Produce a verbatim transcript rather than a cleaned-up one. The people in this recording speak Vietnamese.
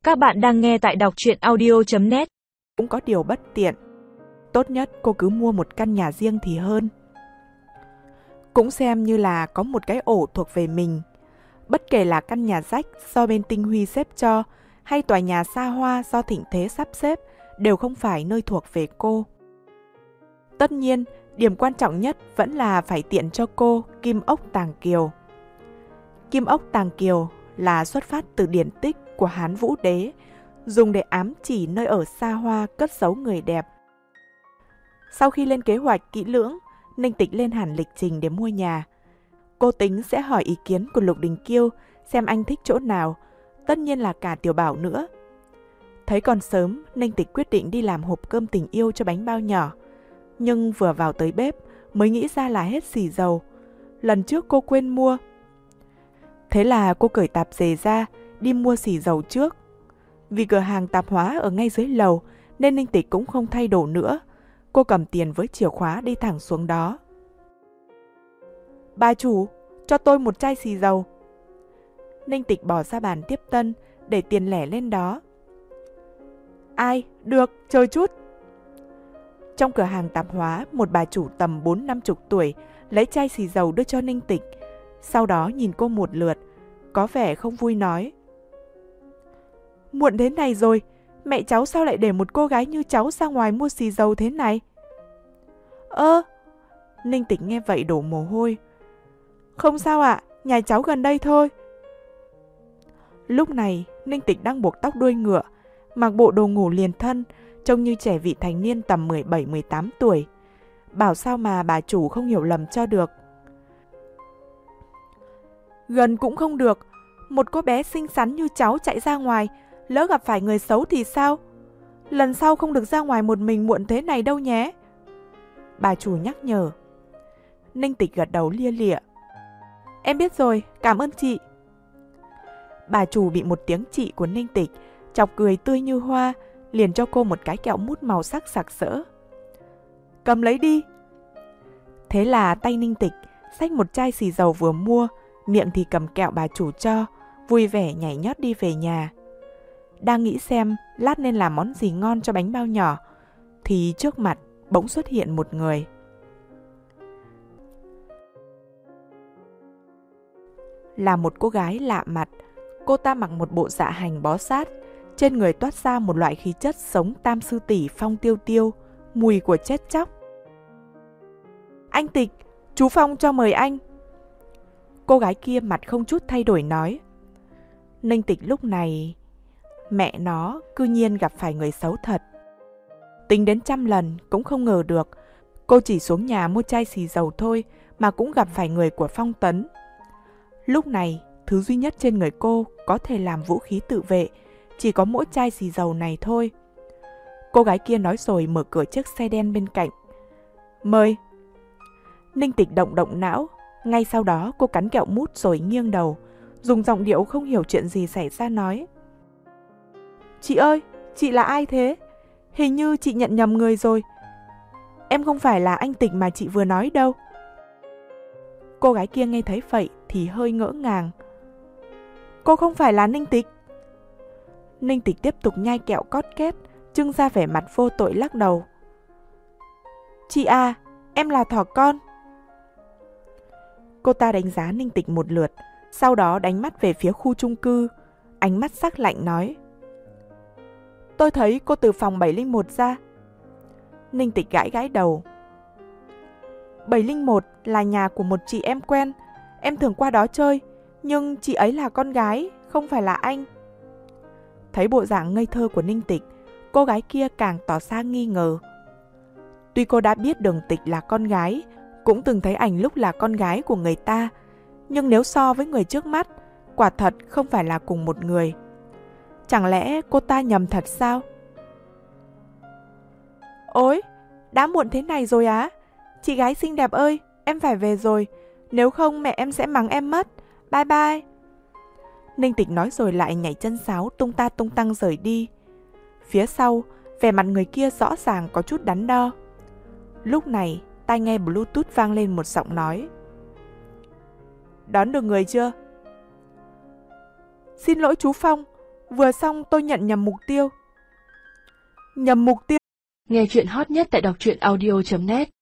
Các bạn đang nghe tại đọc truyện audio chấm net. Cũng có điều bất tiện. Tốt nhất cô cứ mua một căn nhà riêng thì hơn. Cũng xem như là có một cái ổ thuộc về mình. Bất kể là căn nhà rách do bên Tinh Huy xếp cho, hay tòa nhà xa hoa do Thịnh Thế sắp xếp, đều không phải nơi thuộc về cô. Tất nhiên, điểm quan trọng nhất vẫn là phải tiện cho cô Kim Ốc Tàng Kiều. Kim Ốc Tàng Kiều là xuất phát từ điển tích của Hán Vũ Đế, dùng để ám chỉ nơi ở xa hoa cất giấu người đẹp. Sau khi lên kế hoạch kỹ lưỡng, Ninh Tịch lên hẳn lịch trình để mua nhà. Cô tính sẽ hỏi ý kiến của Lục Đình Kiêu xem anh thích chỗ nào, tất nhiên là cả Tiểu Bảo nữa. Thấy còn sớm, Ninh Tịch quyết định đi làm hộp cơm tình yêu cho bánh bao nhỏ. Nhưng vừa vào tới bếp mới nghĩ ra là hết xì dầu. Lần trước cô quên mua. Thế là cô cởi tạp dề ra, đi mua xì dầu trước. Vì cửa hàng tạp hóa ở ngay dưới lầu nên Ninh Tịch cũng không thay đồ nữa. Cô cầm tiền với chìa khóa đi thẳng xuống đó. Bà chủ, cho tôi một chai xì dầu. Ninh Tịch bỏ ra bàn tiếp tân, để tiền lẻ lên đó. Ai, được, chờ chút. Trong cửa hàng tạp hóa, một bà chủ tầm bốn năm chục tuổi lấy chai xì dầu đưa cho Ninh Tịch. Sau đó nhìn cô một lượt, có vẻ không vui nói. Muộn thế này rồi, mẹ cháu sao lại để một cô gái như cháu ra ngoài mua xì dầu thế này? Ơ, Ninh Tịch nghe vậy đổ mồ hôi. Không sao ạ, nhà cháu gần đây thôi. Lúc này, Ninh Tịch đang buộc tóc đuôi ngựa, mặc bộ đồ ngủ liền thân, trông như trẻ vị thành niên tầm mười bảy mười tám tuổi. Bảo sao mà bà chủ không hiểu lầm cho được. Gần cũng không được, một cô bé xinh xắn như cháu chạy ra ngoài, lỡ gặp phải người xấu thì sao? Lần sau không được ra ngoài một mình muộn thế này đâu nhé. Bà chủ nhắc nhở. Ninh Tịch gật đầu lia lịa. Em biết rồi, cảm ơn chị. Bà chủ bị một tiếng chị của Ninh Tịch chọc cười tươi như hoa, liền cho cô một cái kẹo mút màu sắc sặc sỡ. Cầm lấy đi. Thế là tay Ninh Tịch xách một chai xì dầu vừa mua, miệng thì cầm kẹo bà chủ cho, vui vẻ nhảy nhót đi về nhà. Đang nghĩ xem lát nên làm món gì ngon cho bánh bao nhỏ, thì trước mặt bỗng xuất hiện một người. Là một cô gái lạ mặt, cô ta mặc một bộ dạ hành bó sát, trên người toát ra một loại khí chất sống tam sư tỷ Phong Tiêu Tiêu, mùi của chết chóc. Anh Tịch, chú Phong cho mời anh. Cô gái kia mặt không chút thay đổi nói. Ninh Tịch lúc này, mẹ nó cư nhiên gặp phải người xấu thật. Tính đến trăm lần cũng không ngờ được, cô chỉ xuống nhà mua chai xì dầu thôi mà cũng gặp phải người của Phong Tấn. Lúc này, thứ duy nhất trên người cô có thể làm vũ khí tự vệ, chỉ có mỗi chai xì dầu này thôi. Cô gái kia nói rồi mở cửa chiếc xe đen bên cạnh. Mời. Ninh Tịch động động não, ngay sau đó cô cắn kẹo mút rồi nghiêng đầu, dùng giọng điệu không hiểu chuyện gì xảy ra nói. Chị ơi, chị là ai thế? Hình như chị nhận nhầm người rồi. Em không phải là anh Tịch mà chị vừa nói đâu. Cô gái kia nghe thấy vậy thì hơi ngỡ ngàng. Cô không phải là Ninh Tịch. Ninh Tịch tiếp tục nhai kẹo cót két, trưng ra vẻ mặt vô tội lắc đầu. Chị à, em là thỏ con. Cô ta đánh giá Ninh Tịch một lượt, sau đó đánh mắt về phía khu chung cư, ánh mắt sắc lạnh nói. Tôi thấy cô từ phòng bảy không một ra. Ninh Tịch gãi gãi đầu. bảy không một là nhà của một chị em quen, em thường qua đó chơi, nhưng chị ấy là con gái, không phải là anh. Thấy bộ dạng ngây thơ của Ninh Tịch, cô gái kia càng tỏ ra nghi ngờ. Tuy cô đã biết Đường Tịch là con gái, cũng từng thấy ảnh lúc là con gái của người ta, nhưng nếu so với người trước mắt, quả thật không phải là cùng một người. Chẳng lẽ cô ta nhầm thật sao? Ôi, đã muộn thế này rồi á? Chị gái xinh đẹp ơi, em phải về rồi, nếu không mẹ em sẽ mắng em mất. Bye bye. Ninh Tịch nói rồi lại nhảy chân sáo tung ta tung tăng rời đi. Phía sau, vẻ mặt người kia rõ ràng có chút đắn đo. Lúc này, tai nghe Bluetooth vang lên một giọng nói. Đón được người chưa? Xin lỗi chú Phong, Vừa xong tôi nhận nhầm mục tiêu. Nhầm mục tiêu. Nghe chuyện hot nhất tại đọc truyện audio chấm net